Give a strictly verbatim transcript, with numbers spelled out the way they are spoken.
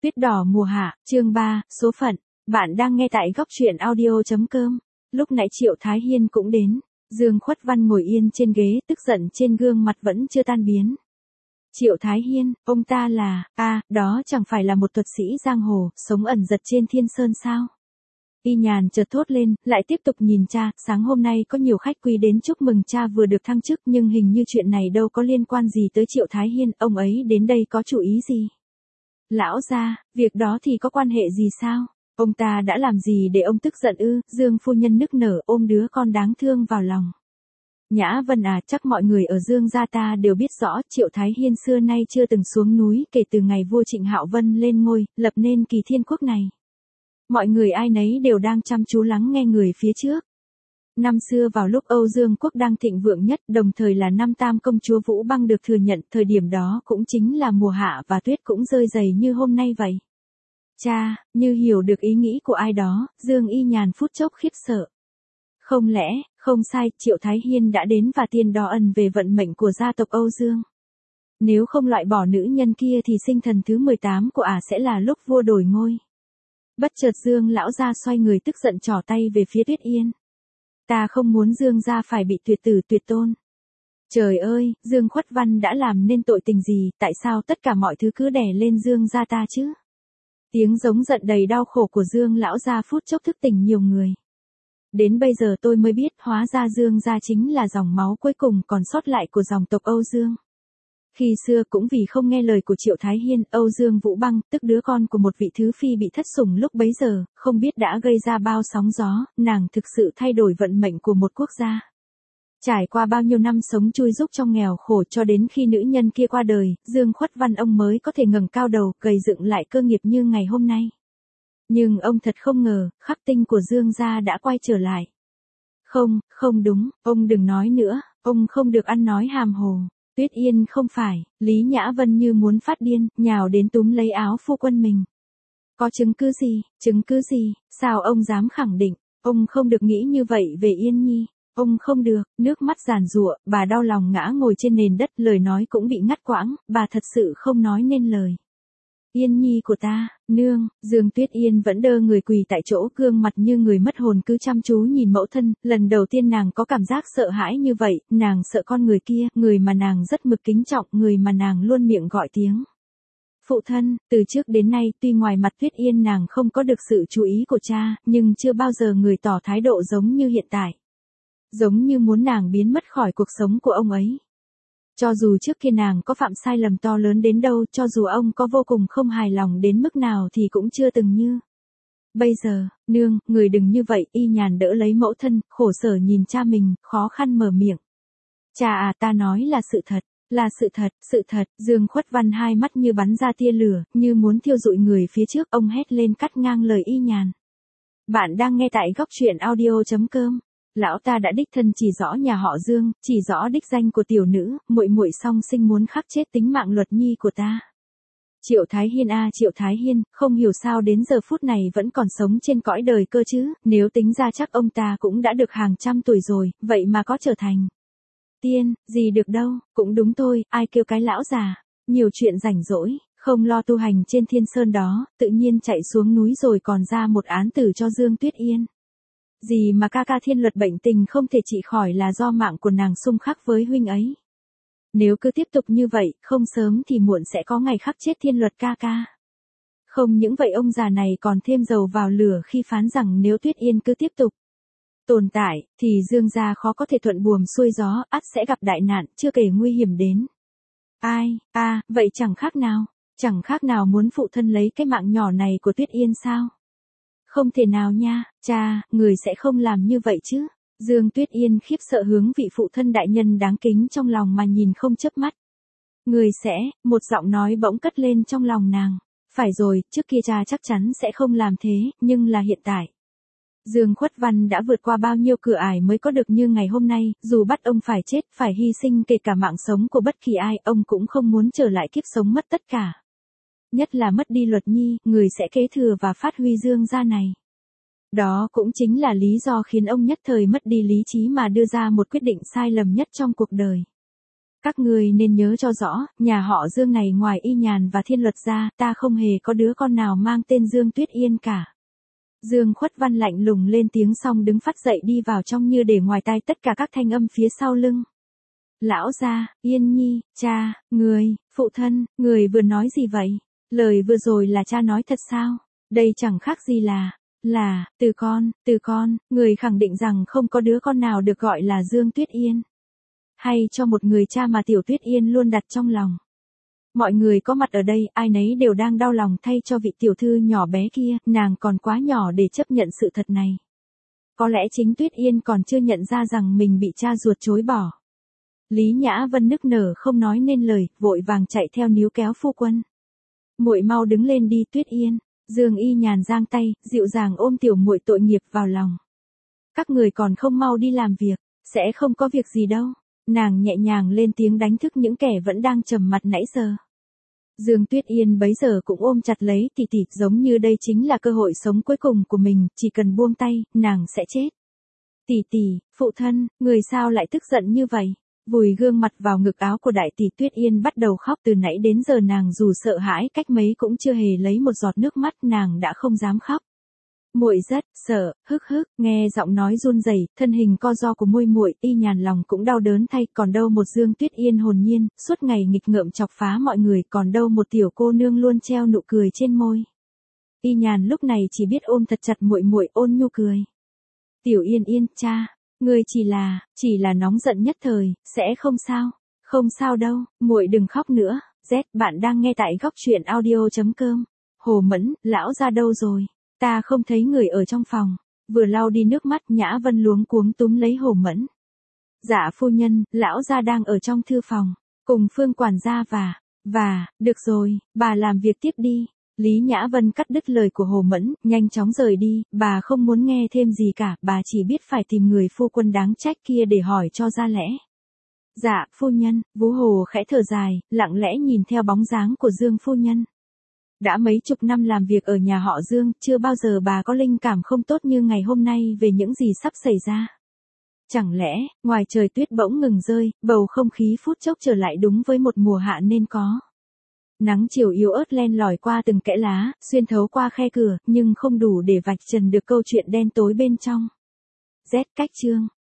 Tuyết đỏ mùa hạ, chương ba, số phận. Bạn đang nghe tại góc truyện audio chấm com. Lúc nãy Triệu Thái Hiên cũng đến. Dương Khuất Văn ngồi yên trên ghế, tức giận trên gương mặt vẫn chưa tan biến. Triệu Thái Hiên, ông ta là, a, đó chẳng phải là một thuật sĩ giang hồ, sống ẩn giật trên thiên sơn sao? Y Nhàn chợt thốt lên, lại tiếp tục nhìn cha, sáng hôm nay có nhiều khách quý đến chúc mừng cha vừa được thăng chức, nhưng hình như chuyện này đâu có liên quan gì tới Triệu Thái Hiên, ông ấy đến đây có chủ ý gì? Lão gia, việc đó thì có quan hệ gì sao? Ông ta đã làm gì để ông tức giận ư? Dương phu nhân nức nở ôm đứa con đáng thương vào lòng. Nhã Vân à, chắc mọi người ở Dương gia ta đều biết rõ, Triệu Thái Hiên xưa nay chưa từng xuống núi kể từ ngày vua Trịnh Hạo Vân lên ngôi, lập nên kỳ thiên quốc này. Mọi người ai nấy đều đang chăm chú lắng nghe người phía trước. Năm xưa vào lúc Âu Dương quốc đang thịnh vượng nhất, đồng thời là năm tam công chúa Vũ Băng được thừa nhận, thời điểm đó cũng chính là mùa hạ và tuyết cũng rơi dày như hôm nay vậy. Cha, như hiểu được ý nghĩ của ai đó, Dương Y Nhàn phút chốc khiếp sợ. Không lẽ, không sai, Triệu Thái Hiên đã đến và tiên đo ẩn về vận mệnh của gia tộc Âu Dương. Nếu không loại bỏ nữ nhân kia thì sinh thần thứ mười tám của ả sẽ là lúc vua đổi ngôi. Bất chợt Dương lão gia xoay người tức giận trỏ tay về phía Tuyết Yên. Ta không muốn Dương gia phải bị tuyệt tử tuyệt tôn. Trời ơi, Dương Khuất Văn đã làm nên tội tình gì, tại sao tất cả mọi thứ cứ đè lên Dương gia ta chứ? Tiếng giống giận đầy đau khổ của Dương lão gia phút chốc thức tỉnh nhiều người. Đến bây giờ tôi mới biết, hóa ra Dương gia chính là dòng máu cuối cùng còn sót lại của dòng tộc Âu Dương. Khi xưa cũng vì không nghe lời của Triệu Thái Hiên, Âu Dương Vũ Băng, tức đứa con của một vị thứ phi bị thất sủng lúc bấy giờ, không biết đã gây ra bao sóng gió, nàng thực sự thay đổi vận mệnh của một quốc gia. Trải qua bao nhiêu năm sống chui rúc trong nghèo khổ cho đến khi nữ nhân kia qua đời, Dương Khuất Văn ông mới có thể ngẩng cao đầu, gầy dựng lại cơ nghiệp như ngày hôm nay. Nhưng ông thật không ngờ, khắc tinh của Dương gia đã quay trở lại. Không, không đúng, ông đừng nói nữa, ông không được ăn nói hàm hồ. Tuyết Yên không phải, Lý Nhã Vân như muốn phát điên, nhào đến túm lấy áo phu quân mình. Có chứng cứ gì, chứng cứ gì, sao ông dám khẳng định, ông không được nghĩ như vậy về Yên Nhi, ông không được, nước mắt giàn giụa, bà đau lòng ngã ngồi trên nền đất, lời nói cũng bị ngắt quãng, bà thật sự không nói nên lời. Yên Nhi của ta, nương, Dương Tuyết Yên vẫn đơ người quỳ tại chỗ, gương mặt như người mất hồn cứ chăm chú nhìn mẫu thân, lần đầu tiên nàng có cảm giác sợ hãi như vậy, nàng sợ con người kia, người mà nàng rất mực kính trọng, người mà nàng luôn miệng gọi tiếng. Phụ thân, từ trước đến nay tuy ngoài mặt Tuyết Yên nàng không có được sự chú ý của cha, nhưng chưa bao giờ người tỏ thái độ giống như hiện tại. Giống như muốn nàng biến mất khỏi cuộc sống của ông ấy. Cho dù trước kia nàng có phạm sai lầm to lớn đến đâu, cho dù ông có vô cùng không hài lòng đến mức nào thì cũng chưa từng như. Bây giờ, nương, người đừng như vậy, Y Nhàn đỡ lấy mẫu thân, khổ sở nhìn cha mình, khó khăn mở miệng. Cha à, ta nói là sự thật, là sự thật, sự thật, Dương Khuất Văn hai mắt như bắn ra tia lửa, như muốn thiêu rụi người phía trước, ông hét lên cắt ngang lời Y Nhàn. Bạn đang nghe tại góc truyện audio chấm com. Lão ta đã đích thân chỉ rõ nhà họ Dương, chỉ rõ đích danh của tiểu nữ, muội muội song sinh muốn khắc chết tính mạng Luật Nhi của ta. Triệu Thái Hiên a, Triệu Thái Hiên, không hiểu sao đến giờ phút này vẫn còn sống trên cõi đời cơ chứ, nếu tính ra chắc ông ta cũng đã được hàng trăm tuổi rồi, vậy mà có trở thành tiên, gì được đâu, cũng đúng thôi, ai kêu cái lão già, nhiều chuyện rảnh rỗi, không lo tu hành trên thiên sơn đó, tự nhiên chạy xuống núi rồi còn ra một án tử cho Dương Tuyết Yên. Gì mà ca ca Thiên Luật bệnh tình không thể trị khỏi là do mạng của nàng xung khắc với huynh ấy. Nếu cứ tiếp tục như vậy, không sớm thì muộn sẽ có ngày khắc chết Thiên Luật ca ca. Không những vậy ông già này còn thêm dầu vào lửa khi phán rằng nếu Tuyết Yên cứ tiếp tục tồn tại, thì Dương gia khó có thể thuận buồm xuôi gió, ắt sẽ gặp đại nạn, chưa kể nguy hiểm đến. Ai, a, à, vậy chẳng khác nào, chẳng khác nào muốn phụ thân lấy cái mạng nhỏ này của Tuyết Yên sao? Không thể nào nha, cha, người sẽ không làm như vậy chứ. Dương Tuyết Yên khiếp sợ hướng vị phụ thân đại nhân đáng kính trong lòng mà nhìn không chớp mắt. Người sẽ, một giọng nói bỗng cất lên trong lòng nàng. Phải rồi, trước kia cha chắc chắn sẽ không làm thế, nhưng là hiện tại. Dương Khuất Văn đã vượt qua bao nhiêu cửa ải mới có được như ngày hôm nay, dù bắt ông phải chết, phải hy sinh kể cả mạng sống của bất kỳ ai, ông cũng không muốn trở lại kiếp sống mất tất cả. Nhất là mất đi Luật Nhi, người sẽ kế thừa và phát huy Dương gia này. Đó cũng chính là lý do khiến ông nhất thời mất đi lý trí mà đưa ra một quyết định sai lầm nhất trong cuộc đời. Các ngươi nên nhớ cho rõ, nhà họ Dương này ngoài Y Nhàn và Thiên Luật ra, ta không hề có đứa con nào mang tên Dương Tuyết Yên cả. Dương Khuất Văn lạnh lùng lên tiếng xong đứng phắt dậy đi vào trong như để ngoài tai tất cả các thanh âm phía sau lưng. Lão gia, Yên Nhi, cha, người, phụ thân, người vừa nói gì vậy? Lời vừa rồi là cha nói thật sao? Đây chẳng khác gì là, là, từ con, từ con, người khẳng định rằng không có đứa con nào được gọi là Dương Tuyết Yên. Hay cho một người cha mà Tiểu Tuyết Yên luôn đặt trong lòng. Mọi người có mặt ở đây, ai nấy đều đang đau lòng thay cho vị tiểu thư nhỏ bé kia, nàng còn quá nhỏ để chấp nhận sự thật này. Có lẽ chính Tuyết Yên còn chưa nhận ra rằng mình bị cha ruột chối bỏ. Lý Nhã Vân nức nở không nói nên lời, vội vàng chạy theo níu kéo phu quân. Muội mau đứng lên đi Tuyết Yên. Dương Y Nhàn giang tay, dịu dàng ôm tiểu muội tội nghiệp vào lòng. Các người còn không mau đi làm việc, sẽ không có việc gì đâu. Nàng nhẹ nhàng lên tiếng đánh thức những kẻ vẫn đang trầm mặt nãy giờ. Dương Tuyết Yên bấy giờ cũng ôm chặt lấy tỷ tỷ, giống như đây chính là cơ hội sống cuối cùng của mình, chỉ cần buông tay, nàng sẽ chết. Tỷ tỷ, phụ thân, người sao lại tức giận như vậy? Vùi gương mặt vào ngực áo của đại tỷ Tuyết Yên bắt đầu khóc, từ nãy đến giờ nàng dù sợ hãi cách mấy cũng chưa hề lấy một giọt nước mắt, nàng đã không dám khóc. Muội rất sợ, hức hức, nghe giọng nói run rẩy, thân hình co ro của muội muội, Y Nhàn lòng cũng đau đớn thay, còn đâu một Dương Tuyết Yên hồn nhiên, suốt ngày nghịch ngợm chọc phá mọi người, còn đâu một tiểu cô nương luôn treo nụ cười trên môi. Y Nhàn lúc này chỉ biết ôm thật chặt muội muội, ôn nhu cười. Tiểu Yên Yên, cha, ngươi chỉ là, chỉ là nóng giận nhất thời, sẽ không sao, không sao đâu, muội đừng khóc nữa. Z, bạn đang nghe tại góc truyện audio chấm com. Hồ Mẫn, lão gia đâu rồi? Ta không thấy người ở trong phòng. Vừa lau đi nước mắt, Nhã Vân luống cuống túm lấy Hồ Mẫn. Dạ phu nhân, lão gia đang ở trong thư phòng, cùng Phương quản gia và, và, được rồi, bà làm việc tiếp đi. Lý Nhã Vân cắt đứt lời của Hồ Mẫn, nhanh chóng rời đi, bà không muốn nghe thêm gì cả, bà chỉ biết phải tìm người phu quân đáng trách kia để hỏi cho ra lẽ. Dạ, phu nhân, Vũ Hồ khẽ thở dài, lặng lẽ nhìn theo bóng dáng của Dương phu nhân. Đã mấy chục năm làm việc ở nhà họ Dương, chưa bao giờ bà có linh cảm không tốt như ngày hôm nay về những gì sắp xảy ra. Chẳng lẽ, ngoài trời tuyết bỗng ngừng rơi, bầu không khí phút chốc trở lại đúng với một mùa hạ nên có. Nắng chiều yếu ớt len lỏi qua từng kẽ lá, xuyên thấu qua khe cửa, nhưng không đủ để vạch trần được câu chuyện đen tối bên trong. Z cách chương.